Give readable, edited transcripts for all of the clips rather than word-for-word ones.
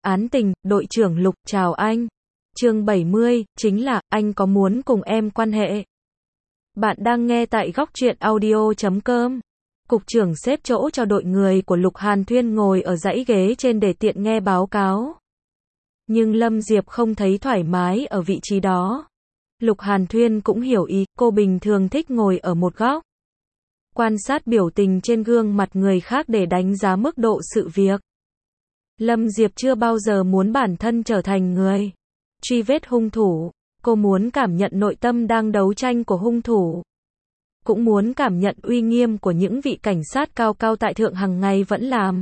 Án tình, đội trưởng Lục, chào anh. Chương 70, chính là, anh có muốn cùng em quan hệ? Bạn đang nghe tại góc truyện audio.com. Cục trưởng xếp chỗ cho đội người của Lục Hàn Thuyên ngồi ở dãy ghế trên để tiện nghe báo cáo. Nhưng Lâm Diệp không thấy thoải mái ở vị trí đó. Lục Hàn Thuyên cũng hiểu ý, cô bình thường thích ngồi ở một góc. Quan sát biểu tình trên gương mặt người khác để đánh giá mức độ sự việc. Lâm Diệp chưa bao giờ muốn bản thân trở thành người truy vết hung thủ. Cô muốn cảm nhận nội tâm đang đấu tranh của hung thủ. Cũng muốn cảm nhận uy nghiêm của những vị cảnh sát cao cao tại thượng hàng ngày vẫn làm.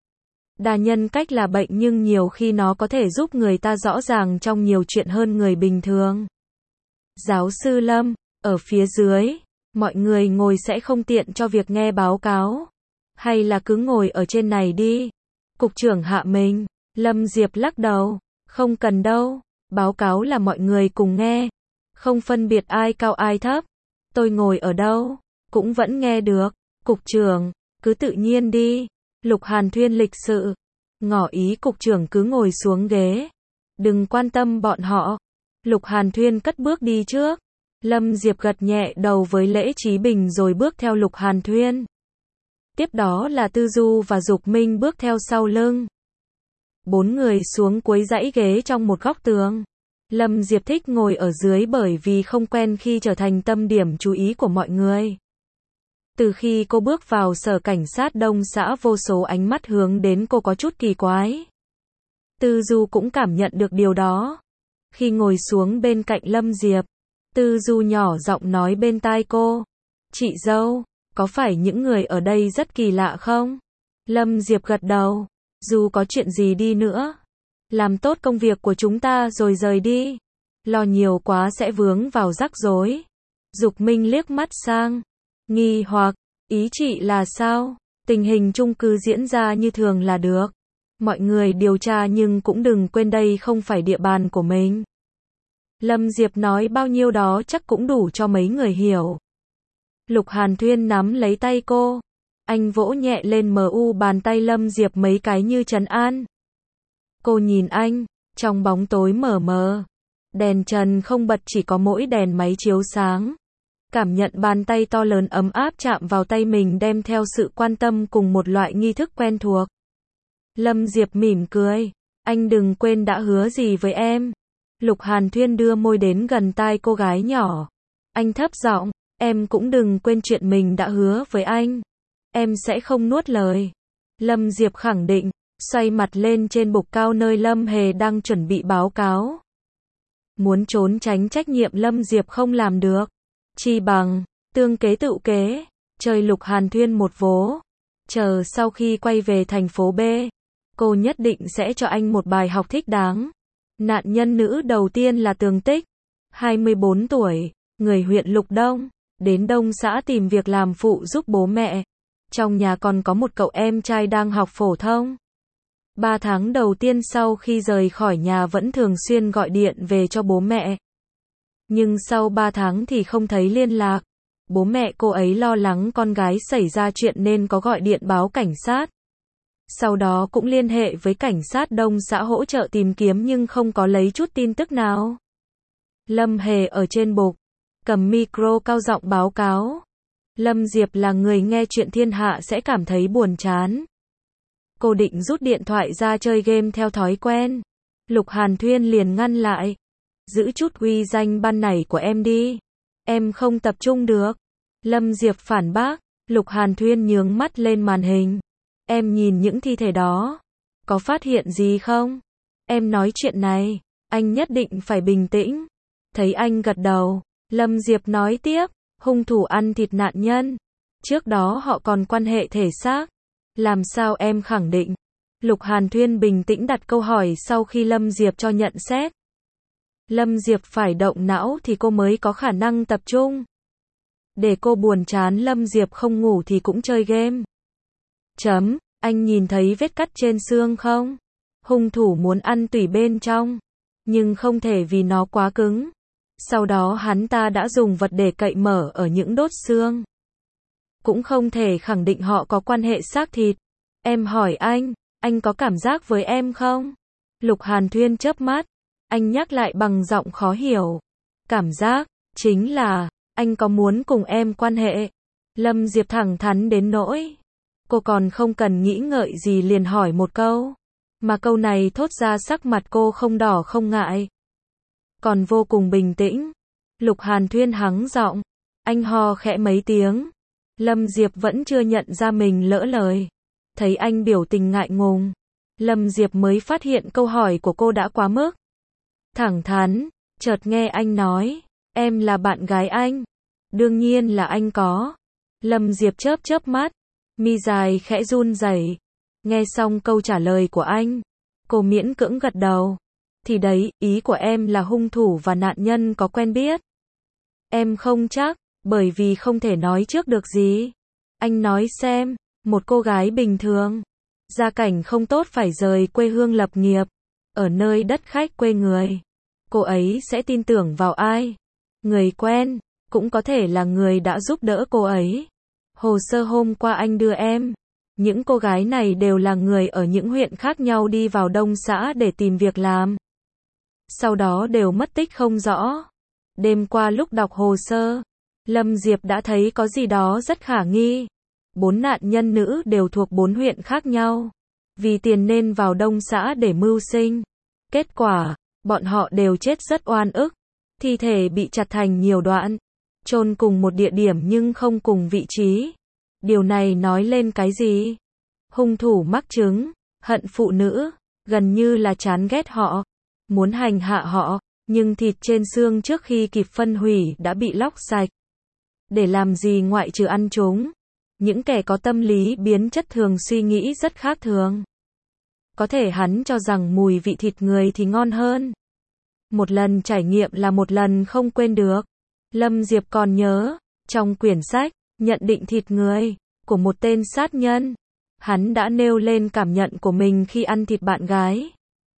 Đa nhân cách là bệnh nhưng nhiều khi nó có thể giúp người ta rõ ràng trong nhiều chuyện hơn người bình thường. Giáo sư Lâm, ở phía dưới, mọi người ngồi sẽ không tiện cho việc nghe báo cáo. Hay là cứ ngồi ở trên này đi. Cục trưởng hạ mình. Lâm Diệp lắc đầu. Không cần đâu. Báo cáo là mọi người cùng nghe. Không phân biệt ai cao ai thấp. Tôi ngồi ở đâu cũng vẫn nghe được. Cục trưởng, cứ tự nhiên đi. Lục Hàn Thuyên lịch sự ngỏ ý cục trưởng cứ ngồi xuống ghế. Đừng quan tâm bọn họ. Lục Hàn Thuyên cất bước đi trước. Lâm Diệp gật nhẹ đầu với Lễ Chí Bình rồi bước theo Lục Hàn Thuyên. Tiếp đó là Tư Du và Dục Minh bước theo sau lưng. 4 người xuống cuối dãy ghế trong một góc tường. Lâm Diệp thích ngồi ở dưới bởi vì không quen khi trở thành tâm điểm chú ý của mọi người. Từ khi cô bước vào sở cảnh sát Đông xã vô số ánh mắt hướng đến cô có chút kỳ quái. Tư Du cũng cảm nhận được điều đó. Khi ngồi xuống bên cạnh Lâm Diệp, Tư Du nhỏ giọng nói bên tai cô. Chị dâu, có phải những người ở đây rất kỳ lạ không? Lâm Diệp gật đầu. Dù có chuyện gì đi nữa, làm tốt công việc của chúng ta rồi rời đi. Lo nhiều quá sẽ vướng vào rắc rối. Dục Minh liếc mắt sang. Nghi hoặc, ý chị là sao? Tình hình chung cư diễn ra như thường là được. Mọi người điều tra nhưng cũng đừng quên đây không phải địa bàn của mình. Lâm Diệp nói bao nhiêu đó chắc cũng đủ cho mấy người hiểu. Lục Hàn Thuyên nắm lấy tay cô. Anh vỗ nhẹ lên bàn tay Lâm Diệp mấy cái như trấn an. Cô nhìn anh, trong bóng tối mờ mờ. Đèn trần không bật chỉ có mỗi đèn máy chiếu sáng. Cảm nhận bàn tay to lớn ấm áp chạm vào tay mình đem theo sự quan tâm cùng một loại nghi thức quen thuộc. Lâm Diệp mỉm cười. Anh đừng quên đã hứa gì với em. Lục Hàn Thuyên đưa môi đến gần tai cô gái nhỏ. Anh thấp giọng, em cũng đừng quên chuyện mình đã hứa với anh. Em sẽ không nuốt lời. Lâm Diệp khẳng định, xoay mặt lên trên bục cao nơi Lâm Hề đang chuẩn bị báo cáo. Muốn trốn tránh trách nhiệm Lâm Diệp không làm được. Chi bằng, tương kế tự kế, chơi Lục Hàn Thuyên một vố. Chờ sau khi quay về thành phố B, cô nhất định sẽ cho anh một bài học thích đáng. Nạn nhân nữ đầu tiên là Tường Tích, 24 tuổi, người huyện Lục Đông, đến Đông xã tìm việc làm phụ giúp bố mẹ. Trong nhà còn có một cậu em trai đang học phổ thông. 3 tháng đầu tiên sau khi rời khỏi nhà vẫn thường xuyên gọi điện về cho bố mẹ. Nhưng sau 3 tháng thì không thấy liên lạc. Bố mẹ cô ấy lo lắng con gái xảy ra chuyện nên có gọi điện báo cảnh sát. Sau đó cũng liên hệ với cảnh sát Đông xã hỗ trợ tìm kiếm nhưng không có lấy chút tin tức nào. Lâm Hề ở trên bục, cầm micro cao giọng báo cáo. Lâm Diệp là người nghe chuyện thiên hạ sẽ cảm thấy buồn chán. Cô định rút điện thoại ra chơi game theo thói quen. Lục Hàn Thuyên liền ngăn lại. Giữ chút uy danh ban nảy của em đi. Em không tập trung được. Lâm Diệp phản bác. Lục Hàn Thuyên nhướng mắt lên màn hình. Em nhìn những thi thể đó. Có phát hiện gì không? Em nói chuyện này. Anh nhất định phải bình tĩnh. Thấy anh gật đầu. Lâm Diệp nói tiếp. Hung thủ ăn thịt nạn nhân. Trước đó họ còn quan hệ thể xác. Làm sao em khẳng định? Lục Hàn Thuyên bình tĩnh đặt câu hỏi sau khi Lâm Diệp cho nhận xét. Lâm Diệp phải động não thì cô mới có khả năng tập trung. Để cô buồn chán Lâm Diệp không ngủ thì cũng chơi game. Anh nhìn thấy vết cắt trên xương không? Hung thủ muốn ăn tủy bên trong. Nhưng không thể vì nó quá cứng. Sau đó hắn ta đã dùng vật để cậy mở ở những đốt xương. Cũng không thể khẳng định họ có quan hệ xác thịt. Em hỏi anh có cảm giác với em không? Lục Hàn Thuyên chớp mắt, anh nhắc lại bằng giọng khó hiểu. Cảm giác, chính là, anh có muốn cùng em quan hệ? Lâm Diệp thẳng thắn đến nỗi. Cô còn không cần nghĩ ngợi gì liền hỏi một câu. Mà câu này thốt ra sắc mặt cô không đỏ không ngại. Còn vô cùng bình tĩnh. Lục Hàn Thuyên hắng giọng. Anh ho khẽ mấy tiếng. Lâm Diệp vẫn chưa nhận ra mình lỡ lời. Thấy anh biểu tình ngại ngùng. Lâm Diệp mới phát hiện câu hỏi của cô đã quá mức. Thẳng thắn, chợt nghe anh nói. Em là bạn gái anh. Đương nhiên là anh có. Lâm Diệp chớp chớp mắt. Mi dài khẽ run rẩy. Nghe xong câu trả lời của anh. Cô miễn cưỡng gật đầu. Thì đấy, ý của em là hung thủ và nạn nhân có quen biết. Em không chắc, bởi vì không thể nói trước được gì. Anh nói xem, một cô gái bình thường, gia cảnh không tốt phải rời quê hương lập nghiệp, ở nơi đất khách quê người. Cô ấy sẽ tin tưởng vào ai? Người quen, cũng có thể là người đã giúp đỡ cô ấy. Hồ sơ hôm qua anh đưa em. Những cô gái này đều là người ở những huyện khác nhau đi vào Đông xã để tìm việc làm. Sau đó đều mất tích không rõ. Đêm qua lúc đọc hồ sơ, Lâm Diệp đã thấy có gì đó rất khả nghi. 4 nạn nhân nữ đều thuộc 4 huyện khác nhau. Vì tiền nên vào Đông xã để mưu sinh. Kết quả, bọn họ đều chết rất oan ức. Thi thể bị chặt thành nhiều đoạn. Chôn cùng một địa điểm nhưng không cùng vị trí. Điều này nói lên cái gì? Hung thủ mắc chứng, hận phụ nữ, gần như là chán ghét họ, muốn hành hạ họ, nhưng thịt trên xương trước khi kịp phân hủy đã bị lóc sạch. Để làm gì ngoại trừ ăn chúng? Những kẻ có tâm lý biến chất thường suy nghĩ rất khác thường. Có thể hắn cho rằng mùi vị thịt người thì ngon hơn. Một lần trải nghiệm là một lần không quên được. Lâm Diệp còn nhớ, trong quyển sách, nhận định thịt người, của một tên sát nhân. Hắn đã nêu lên cảm nhận của mình khi ăn thịt bạn gái.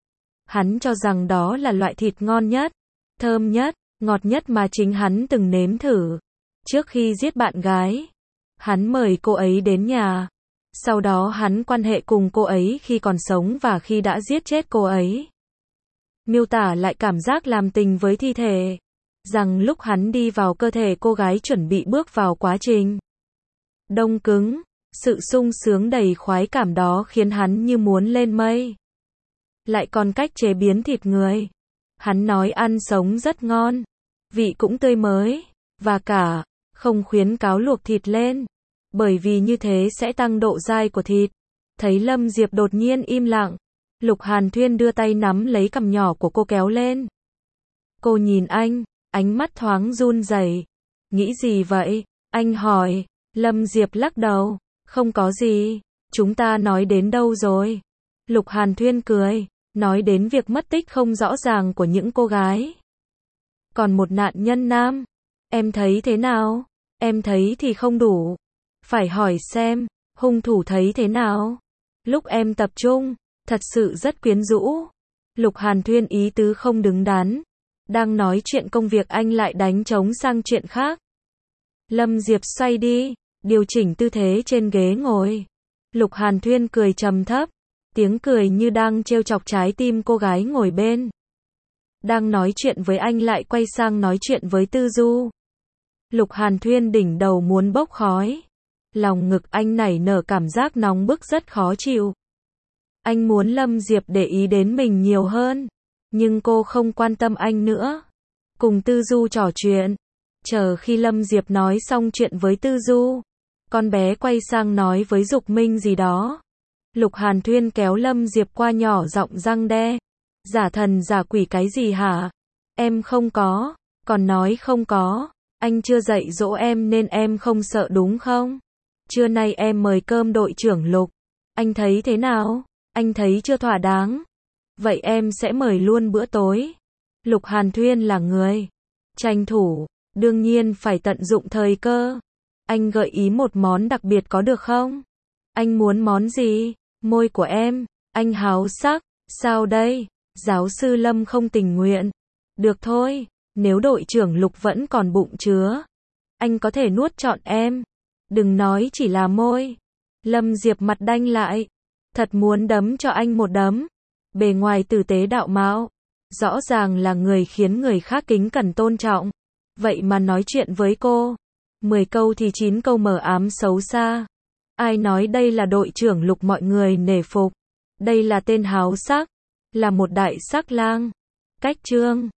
Hắn cho rằng đó là loại thịt ngon nhất, thơm nhất, ngọt nhất mà chính hắn từng nếm thử. Trước khi giết bạn gái, hắn mời cô ấy đến nhà. Sau đó hắn quan hệ cùng cô ấy khi còn sống và khi đã giết chết cô ấy. Miêu tả lại cảm giác làm tình với thi thể. Rằng lúc hắn đi vào cơ thể cô gái chuẩn bị bước vào quá trình đông cứng, sự sung sướng đầy khoái cảm đó khiến hắn như muốn lên mây. Lại còn cách chế biến thịt người. Hắn nói ăn sống rất ngon, vị cũng tươi mới, và cả, không khuyến cáo luộc thịt lên, bởi vì như thế sẽ tăng độ dai của thịt. Thấy Lâm Diệp đột nhiên im lặng, Lục Hàn Thuyên đưa tay nắm lấy cằm nhỏ của cô kéo lên. Cô nhìn anh, ánh mắt thoáng run rẩy. Nghĩ gì vậy? Anh hỏi. Lâm Diệp lắc đầu. Không có gì. Chúng ta nói đến đâu rồi? Lục Hàn Thuyên cười. Nói đến việc mất tích không rõ ràng của những cô gái. Còn một nạn nhân nam. Em thấy thế nào? Em thấy thì không đủ. Phải hỏi xem, hung thủ thấy thế nào? Lúc em tập trung, thật sự rất quyến rũ. Lục Hàn Thuyên ý tứ không đứng đắn. Đang nói chuyện công việc anh lại đánh trống sang chuyện khác. Lâm Diệp xoay đi, điều chỉnh tư thế trên ghế ngồi. Lục Hàn Thuyên cười trầm thấp, tiếng cười như đang trêu chọc trái tim cô gái ngồi bên. Đang nói chuyện với anh lại quay sang nói chuyện với Tư Du. Lục Hàn Thuyên đỉnh đầu muốn bốc khói. Lòng ngực anh nảy nở cảm giác nóng bức rất khó chịu. Anh muốn Lâm Diệp để ý đến mình nhiều hơn. Nhưng cô không quan tâm anh nữa. Cùng Tư Du trò chuyện. Chờ khi Lâm Diệp nói xong chuyện với Tư Du, con bé quay sang nói với Dục Minh gì đó. Lục Hàn Thuyên kéo Lâm Diệp qua nhỏ giọng răng đe. Giả thần giả quỷ cái gì hả? Em không có. Còn nói không có. Anh chưa dạy dỗ em nên em không sợ đúng không? Trưa nay em mời cơm đội trưởng Lục. Anh thấy thế nào? Anh thấy chưa thỏa đáng? Vậy em sẽ mời luôn bữa tối. Lục Hàn Thuyên là người tranh thủ, đương nhiên phải tận dụng thời cơ. Anh gợi ý một món đặc biệt có được không? Anh muốn món gì? Môi của em. Anh háo sắc. Sao đây? Giáo sư Lâm không tình nguyện. Được thôi, nếu đội trưởng Lục vẫn còn bụng chứa, anh có thể nuốt trọn em. Đừng nói chỉ là môi. Lâm Diệp mặt đanh lại. Thật muốn đấm cho anh một đấm. bề ngoài tử tế đạo mạo, rõ ràng là người khiến người khác kính cẩn tôn trọng. Vậy mà nói chuyện với cô, 10 câu thì 9 câu mờ ám xấu xa. Ai nói đây là đội trưởng Lục mọi người nể phục. Đây là tên háo sắc, là một đại sắc lang. Cách chương